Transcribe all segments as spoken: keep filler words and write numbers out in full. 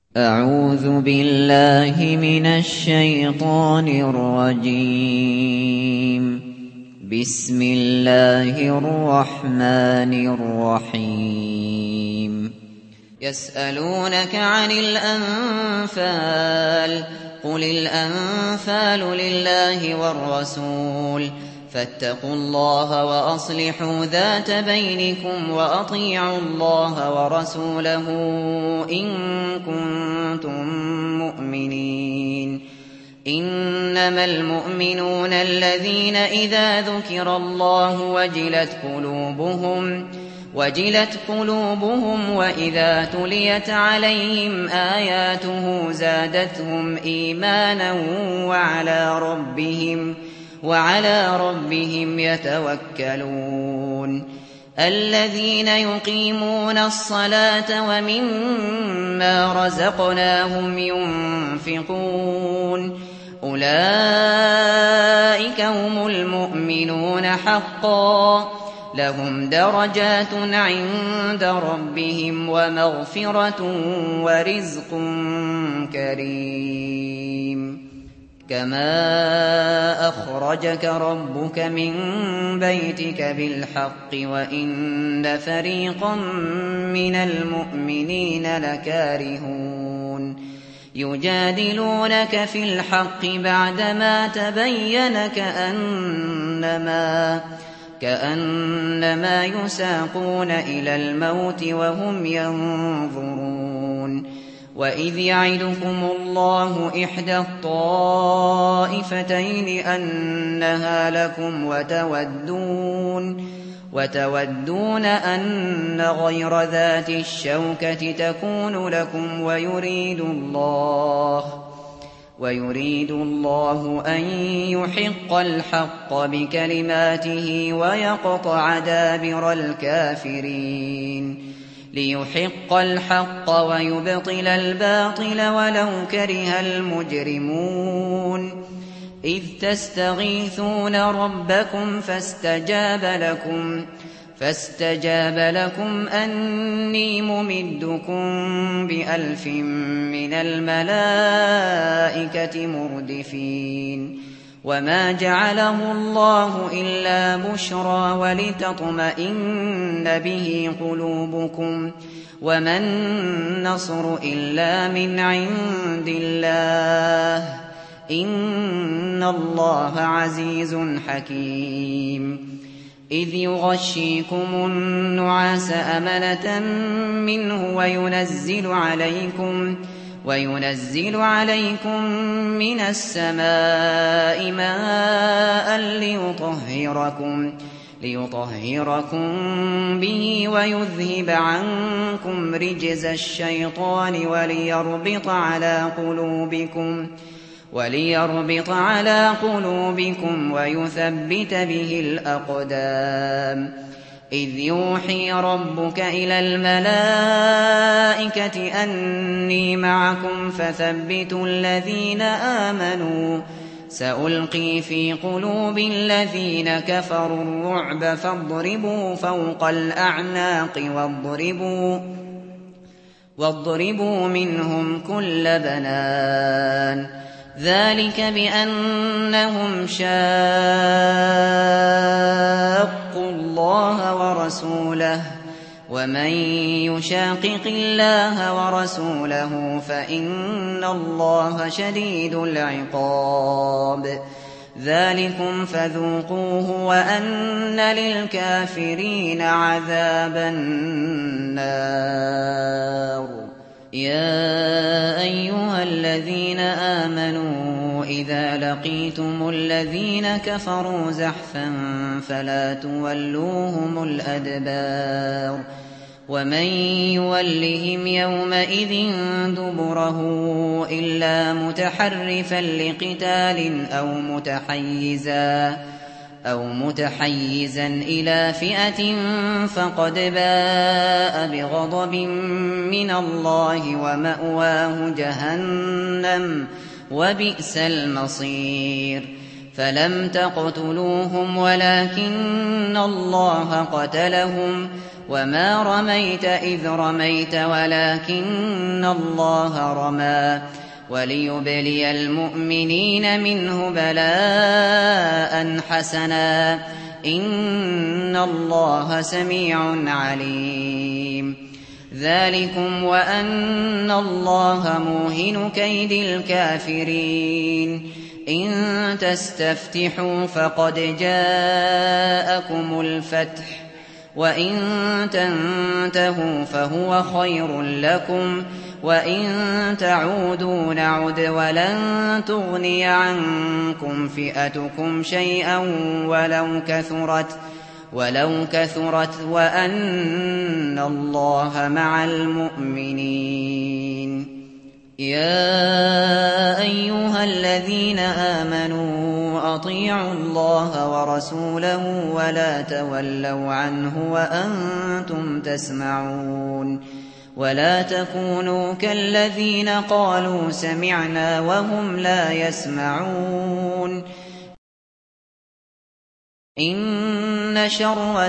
أعوذ بالله من الشيطان الرجيم. بسم الله الرحمن الرحيم. يسألونك عن الأنفال قل الأنفال لله والرسول فاتقوا الله وأصلحوا ذات بينكم وأطيعوا الله ورسوله إن كنتم مؤمنين. إنما المؤمنون الذين إذا ذكر الله وجلت قلوبهم وجلت قلوبهم وإذا تليت عليهم آياته زادتهم إيمانا وعلى ربهم وعلى ربهم يتوكلون. الذين يقيمون الصلاة ومما رزقناهم ينفقون أولئك هم المؤمنون حقا لهم درجات عند ربهم ومغفرة ورزق كريم. كما أخرجك ربك من بيتك بالحق وإن فريقا من المؤمنين لكارهون يجادلونك في الحق بعدما تبين كأنما كأنما يساقون إلى الموت وهم ينظرون. وإذ يعدكم الله إحدى الطائفتين أنها لكم وتودون وتودون أن غير ذات الشوكة تكون لكم ويريد الله ويريد الله أن يحق الحق بكلماته ويقطع دابر الكافرين ليحق الحق ويبطل الباطل ولو كره المجرمون. إذ تستغيثون ربكم فاستجاب لكم فاستجاب لكم أني ممدكم بألف من الملائكة مردفين. وما جعله الله إلا بشرى ولتطمئن به قلوبكم وما النصر إلا من عند الله إن الله عزيز حكيم. إذ يغشيكم النعاس أمنة منه وينزل عليكم وينزل عليكم من السماء ماء ليطهركم ليطهركم به ويذهب عنكم رجز الشيطان وليربط على قلوبكم وليربط على قلوبكم ويثبت به الأقدام. إذ يوحي ربك إلى الملائكة أني معكم فثبتوا الذين آمنوا سألقي في قلوب الذين كفروا الرعب فاضربوا فوق الأعناق واضربوا واضربوا منهم كل بنان. ذلك بأنهم شاقوا الله ورسوله ومن يشاقق الله ورسوله فإن الله شديد العقاب. ذلكم فذوقوه وأن للكافرين عذاب النار. يا أيها الذين آمنوا إذا لقيتم الذين كفروا زحفا فلا تولوهم الأدبار. ومن يولهم يومئذ دبره إلا متحرفا لقتال أو متحيزا أو متحيزا إلى فئة فقد باء بغضب من الله ومأواه جهنم وبئس المصير. فلم تقتلوهم ولكن الله قتلهم وما رميت إذ رميت ولكن الله رمى وليبلي المؤمنين منه بلاء حسنا إن الله سميع عليم ذلكم وأن الله موهن كيد الكافرين إن تستفتحوا فقد جاءكم الفتح وإن تنتهوا فهو خير لكم وإن تعودوا نعد ولن تغني عنكم فئتكم شيئا ولو كثرت ولو كثرت وأن الله مع المؤمنين يا أيها الذين آمنوا أطيعوا الله ورسوله ولا تولوا عنه وأنتم تسمعون ولا تكونوا كالذين قالوا سمعنا وهم لا يسمعون إن شر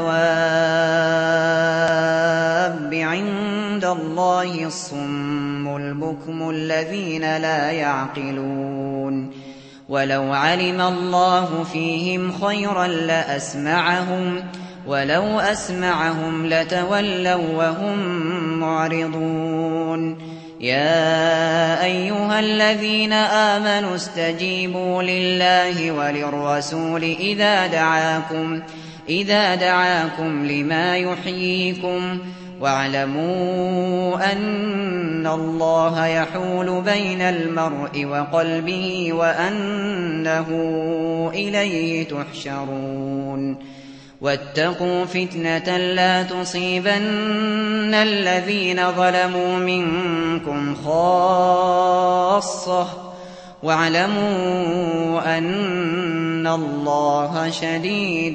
الدواب عند الله الصم البكم الذين لا يعقلون ولو علم الله فيهم خيرا لأسمعهم ولو أسمعهم لتولوا وهم معرضون يا أيها الذين آمنوا استجيبوا لله وللرسول إذا دعاكم إذا دعاكم لما يحييكم واعلموا أن الله يحول بين المرء وقلبه وأنه إليه تحشرون واتقوا فتنة لا تصيبن الذين ظلموا منكم خاصة واعلموا أن الله شديد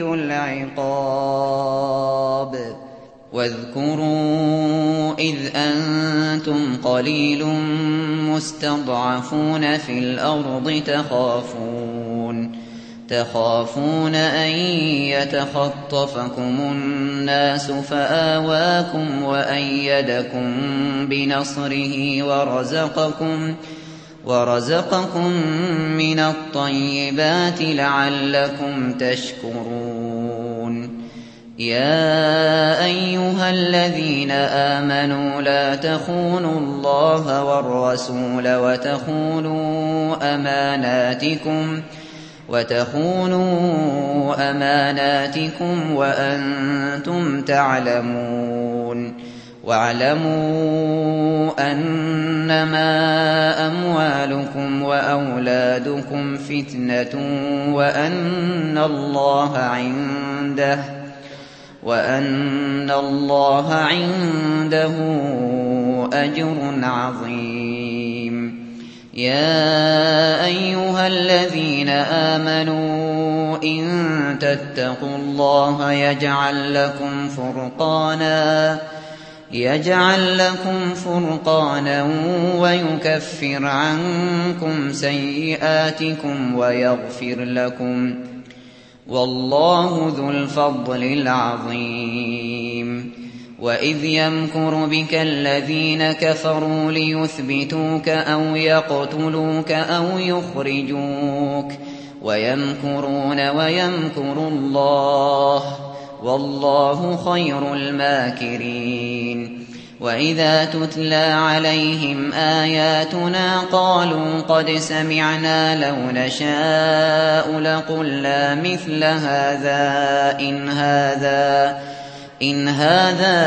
العقاب واذكروا إذ أنتم قليل مستضعفون في الأرض تخافون تخافون أن يتخطفكم الناس فآواكم وأيدكم بنصره ورزقكم ورزقكم من الطيبات لعلكم تشكرون يا أيها الذين آمنوا لا تخونوا الله والرسول وتخونوا أماناتكم وتخونوا أماناتكم وأنتم تعلمون واعلموا أنما أموالكم وأولادكم فتنة وأن الله عنده وأن الله عنده أجر عظيم يا أيها الذين آمنوا إن تتقوا الله يجعل لكم فرقانا يجعل لكم فرقانا ويكفر عنكم سيئاتكم ويغفر لكم والله ذو الفضل العظيم وإذ يمكر بك الذين كفروا ليثبتوك أو يقتلوك أو يخرجوك ويمكرون ويمكر الله والله خير الماكرين وإذا تتلى عليهم آياتنا قالوا قد سمعنا لو نشاء لقلنا مثل هذا إن هذا إن هذا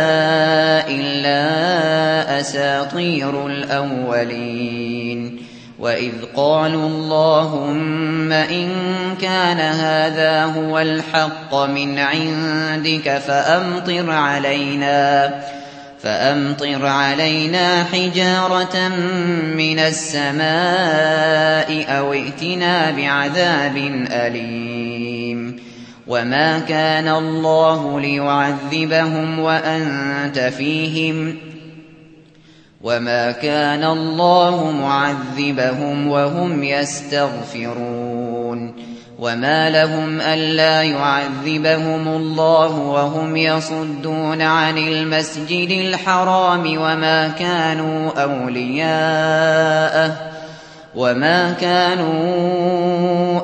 إلا أساطير الأولين وإذ قالوا اللهم إن كان هذا هو الحق من عندك فأمطر علينا فأمطر علينا حجارة من السماء أو ائتنا بعذاب أليم وما كان الله ليعذبهم وأنت فيهم وما كان الله معذبهم وهم يستغفرون وما لهم ألا يعذبهم الله وهم يصدون عن المسجد الحرام وما كانوا أولياءه وما كانوا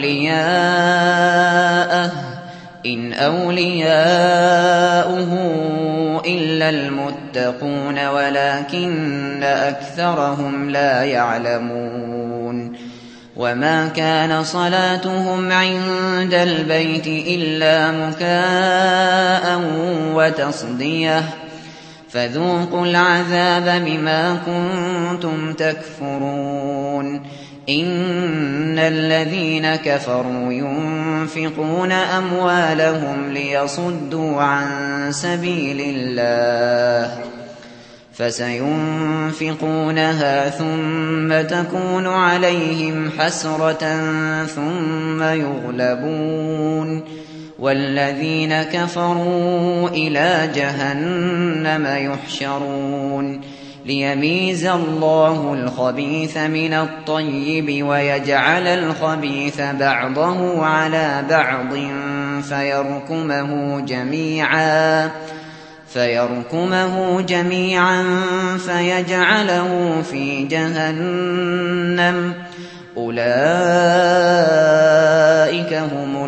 أولياءه إن أولياؤه إلا المتقون ولكن أكثرهم لا يعلمون وما كان صلاتهم عند البيت إلا مكاء وتصدية فذوقوا العذاب بما كنتم تكفرون إن الذين كفروا ينفقون أموالهم ليصدوا عن سبيل الله فسينفقونها ثم تكون عليهم حسرة ثم يغلبون والذين كفروا إلى جهنم يحشرون ليميز الله الخبيث من الطيب ويجعل الخبيث بعضه على بعض فيركمه جميعا فيركمه جميعا فيجعله في جهنم أولئك هم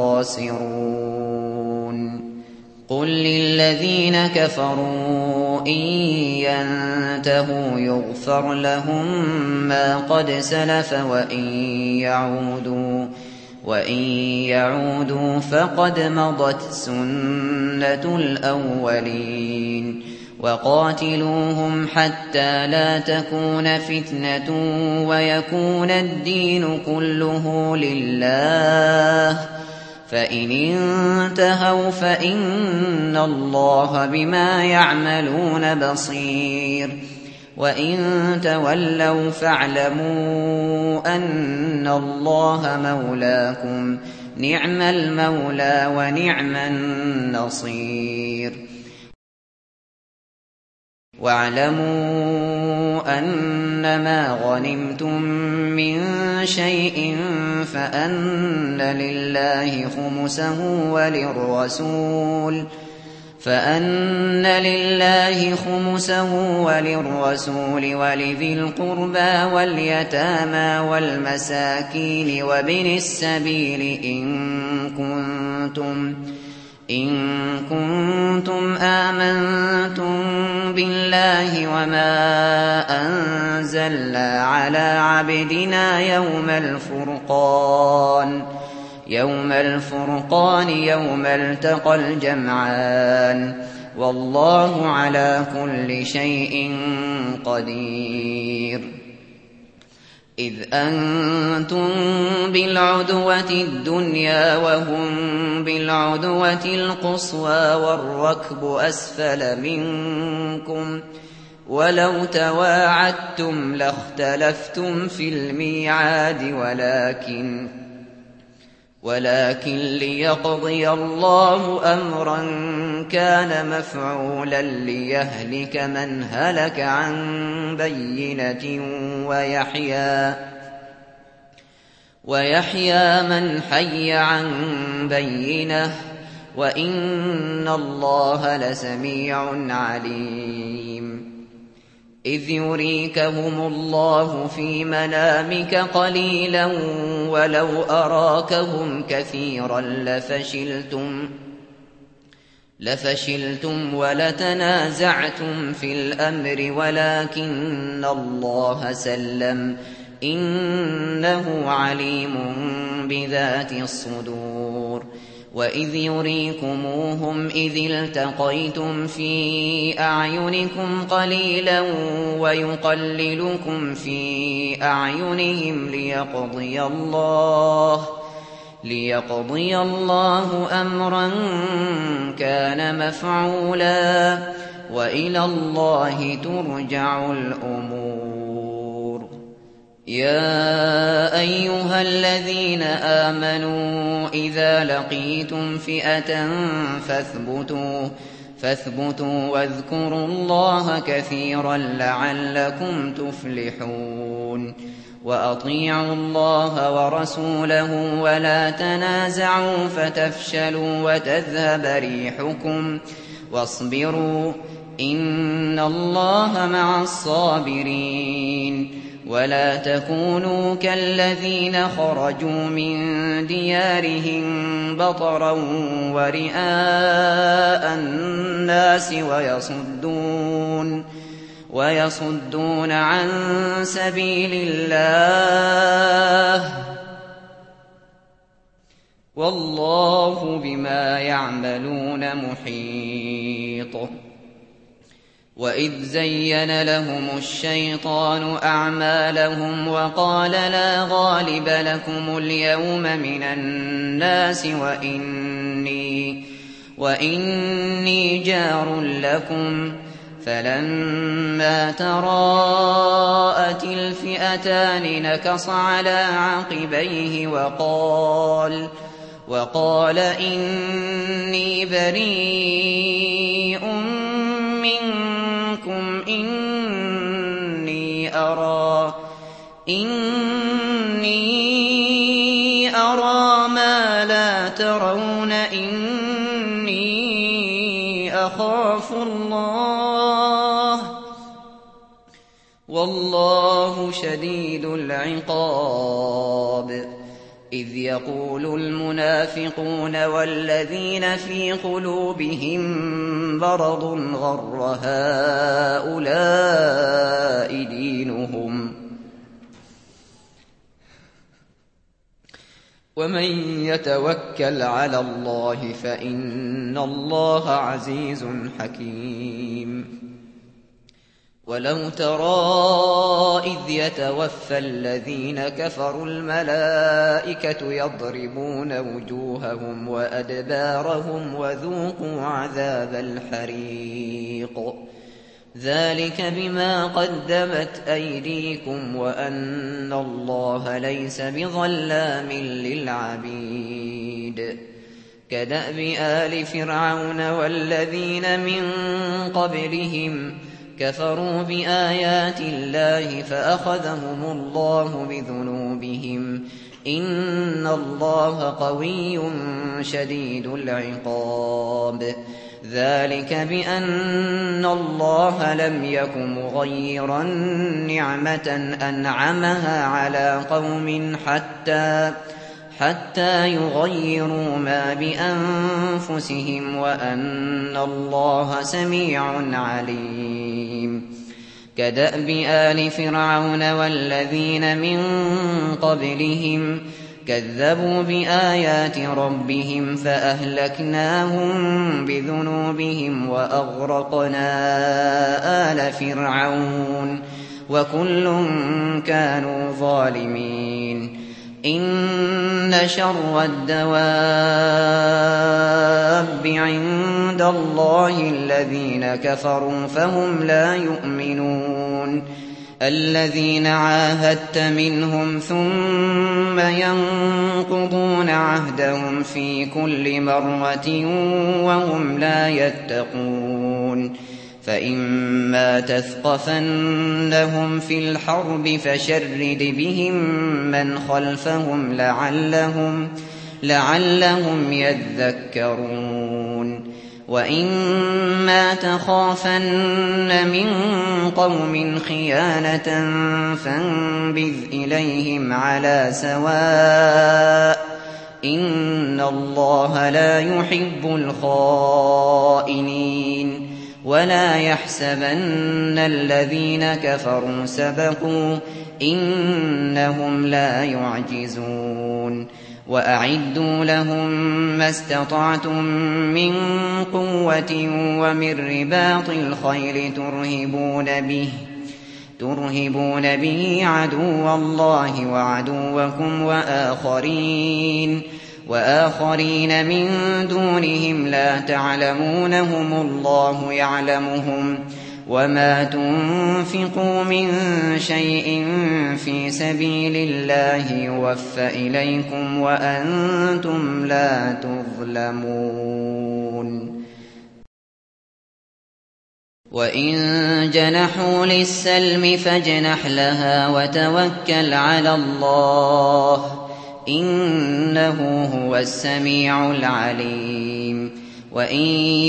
الخاسرون قل للذين كفروا إن ينتهوا يغفر لهم ما قد سلف وإن يعودوا وإن يعودوا فقد مضت سنة الأولين وقاتلوهم حتى لا تكون فتنة ويكون الدين كله لله فإن انتهوا فإن الله بما يعملون بصير وإن تولوا فاعلموا أن الله مولاكم نعم المولى ونعم النصير واعلموا أنما غنمتم من شيء فأن لله خمسه وللرسول فأن لله خمسه وللرسول ولذي القربى واليتامى والمساكين وابن السبيل إن كنتم إن كنتم آمنتم بالله وما أنزلنا على عبدنا يوم الفرقان يوم الفرقان يوم التقى الجمعان والله على كل شيء قدير إذ أنتم بالعدوة الدنيا وهم بالعدوة القصوى والركب أسفل منكم ولو تواعدتم لاختلفتم في الميعاد ولكن ولكن ليقضي الله أمرا كان مفعولا ليهلك من هلك عن بينة ويحيى ويحيى من حي عن بينة وإن الله لسميع عليم إذ يريكهم الله في منامك قليلا ولو أراكهم كثيرا لفشلتم لفشلتم ولتنازعتم في الأمر ولكن الله سلم إنه عليم بذات الصدور وإذ يريكموهم إذ التقيتم في أعينكم قليلا ويقللكم في أعينهم ليقضي الله ليقضي الله أمرا كان مفعولا وإلى الله ترجع الأمور يا أيها الذين آمنوا إذا لقيتم فئة فاثبتوا فاثبتوا واذكروا الله كثيرا لعلكم تفلحون وأطيعوا الله ورسوله ولا تنازعوا فتفشلوا وتذهب ريحكم واصبروا إن الله مع الصابرين ولا تكونوا كالذين خرجوا من ديارهم بطرا ورئاء الناس ويصدون ويصدون عن سبيل الله والله بما يعملون محيط وإذ زين لهم الشيطان أعمالهم وقال لا غالب لكم اليوم من الناس وإني, وإني جار لكم فلما تراءت الفئتان نكص على عقبيه وقال وقال إني بريء منكم إني أرى إني أرى ما لا ترون إني أخاف الله والله شديد العقاب إذ يقول المنافقون والذين في قلوبهم مرض غر هؤلاء دينهم ومن يتوكل على الله فإن الله عزيز حكيم ولو ترى إذ يتوفى الذين كفروا الملائكة يضربون وجوههم وأدبارهم وذوقوا عذاب الحريق ذلك بما قدمت أيديكم وأن الله ليس بظلام للعبيد كدأب آل فرعون والذين من قبلهم كفروا بآيات الله فأخذهم الله بذنوبهم إن الله قوي شديد العقاب ذلك بأن الله لم يك مغيرا نعمة أنعمها على قوم حتى حتى يغيروا ما بأنفسهم وأن الله سميع عليم كدأب آل فرعون والذين من قبلهم كذبوا بآيات ربهم فأهلكناهم بذنوبهم وأغرقنا آل فرعون وكل كانوا ظالمين إن شر الدواب عند الله الذين كفروا فهم لا يؤمنون الذين عاهدت منهم ثم ينقضون عهدهم في كل مرة وهم لا يتقون فإما تثقفنهم في الحرب فشرد بهم من خلفهم لعلهم, لعلهم يذكرون وإما تخافن من قوم خيانة فانبذ إليهم على سواء إن الله لا يحب الخائنين ولا يحسبن الذين كفروا سبقوا إنهم لا يعجزون وأعدوا لهم ما استطعتم من قوة ومن رباط الخيل ترهبون به ترهبون به عدو الله وعدوكم وآخرين وآخرين من دونهم لا تعلمونهم الله يعلمهم وما تنفقوا من شيء في سبيل الله يوفى إليكم وأنتم لا تظلمون. وإن جنحوا للسلم فاجنح لها وتوكل على الله إنه هو السميع العليم وإن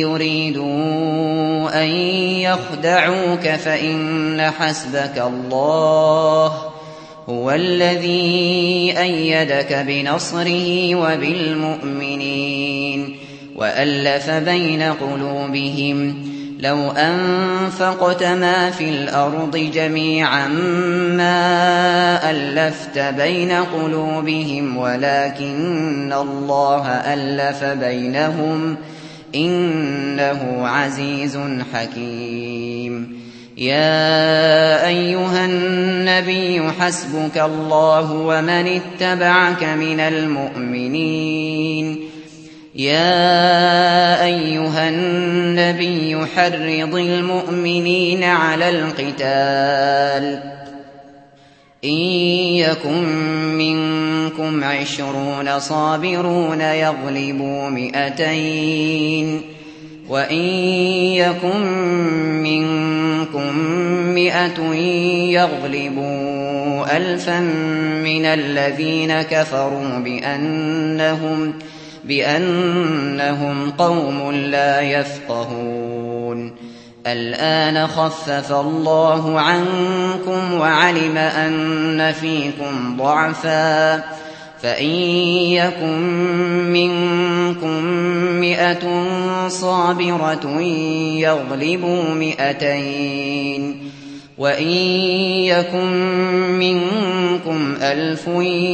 يريدوا أن يخدعوك فإن حسبك الله هو الذي أيدك بنصره وبالمؤمنين وألف بين قلوبهم لو أنفقت ما في الأرض جميعا ما ألفت بين قلوبهم ولكن الله ألف بينهم إنه عزيز حكيم يا أيها النبي حسبك الله ومن اتبعك من المؤمنين يا أيها النبي حرض المؤمنين على القتال إن يكن منكم عشرون صابرون يغلبوا مئتين وإن يكن منكم مئة يغلبوا ألفا من الذين كفروا بأنهم بأنهم قوم لا يفقهون الآن خفف الله عنكم وعلم أن فيكم ضعفا فإن يكن منكم مئة صابرة يغلبوا مئتين وإن يكن منكم ألف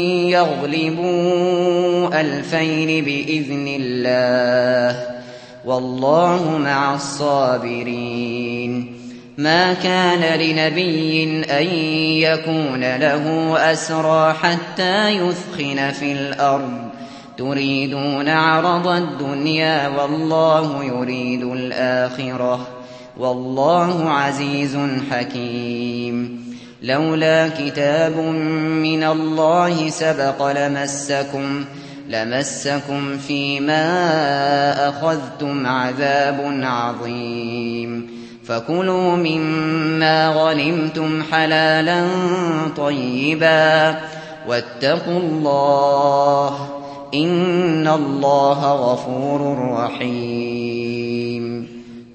يغلبوا ألفين بإذن الله والله مع الصابرين ما كان لنبي أن يكون له أسرى حتى يثخن في الأرض تريدون عرض الدنيا والله يريد الآخرة والله عزيز حكيم لولا كتاب من الله سبق لمسكم لمسكم فيما أخذتم عذاب عظيم فكلوا مما غنمتم حلالا طيبا واتقوا الله إن الله غفور رحيم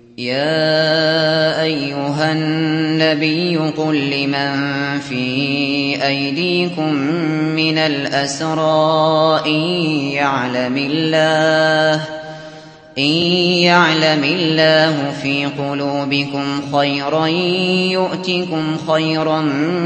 يا أيها النبي قل لمن في أيديكم من الأسرى إن يعلم الله إن يعلم الله في قلوبكم خيرا يؤتكم خيرا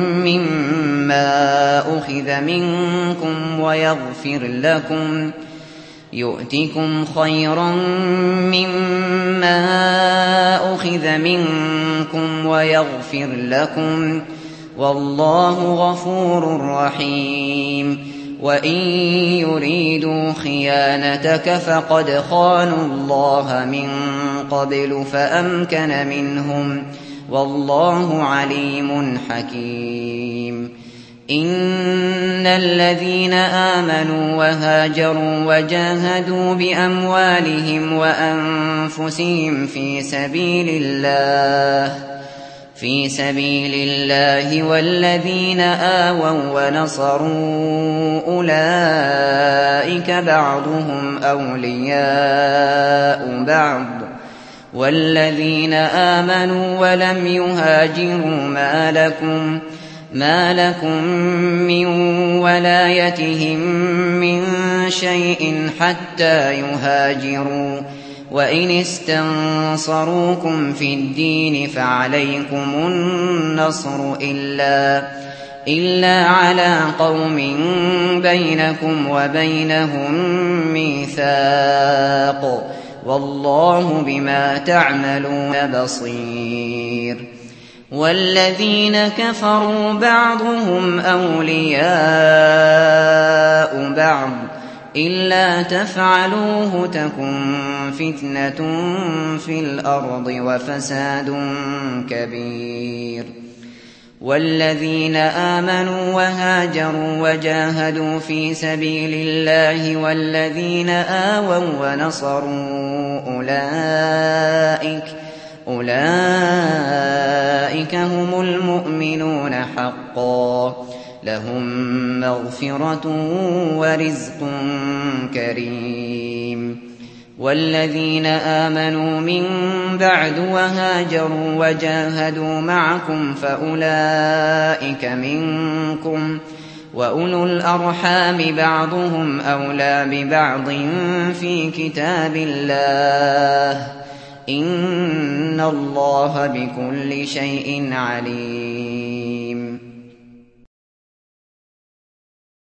مما أخذ منكم ويغفر لكم يؤتكم خيرا مما أخذ منكم ويغفر لكم والله غفور رحيم وإن يريدوا خيانتك فقد خانوا الله من قبل فأمكن منهم والله عليم حكيم إن الذين آمنوا وهاجروا وجاهدوا بأموالهم وأنفسهم في سبيل الله في سبيل الله والذين آووا ونصروا أولئك بعضهم أولياء بعض والذين آمنوا ولم يهاجروا ما لكم ما لكم من ولايتهم من شيء حتى يهاجروا وإن استنصروكم في الدين فعليكم النصر إلا إلا على قوم بينكم وبينهم ميثاق والله بما تعملون بصير والذين كفروا بعضهم أولياء بعض إلا تفعلوه تكن فتنة في الأرض وفساد كبير والذين آمنوا وهاجروا وجاهدوا في سبيل الله والذين آووا ونصروا أولئك أولئك هم المؤمنون حقا لهم مغفرة ورزق كريم والذين آمنوا من بعد وهاجروا وجاهدوا معكم فأولئك منكم وأولو الأرحام بعضهم أولى ببعض في كتاب الله إن الله بكل شيء عليم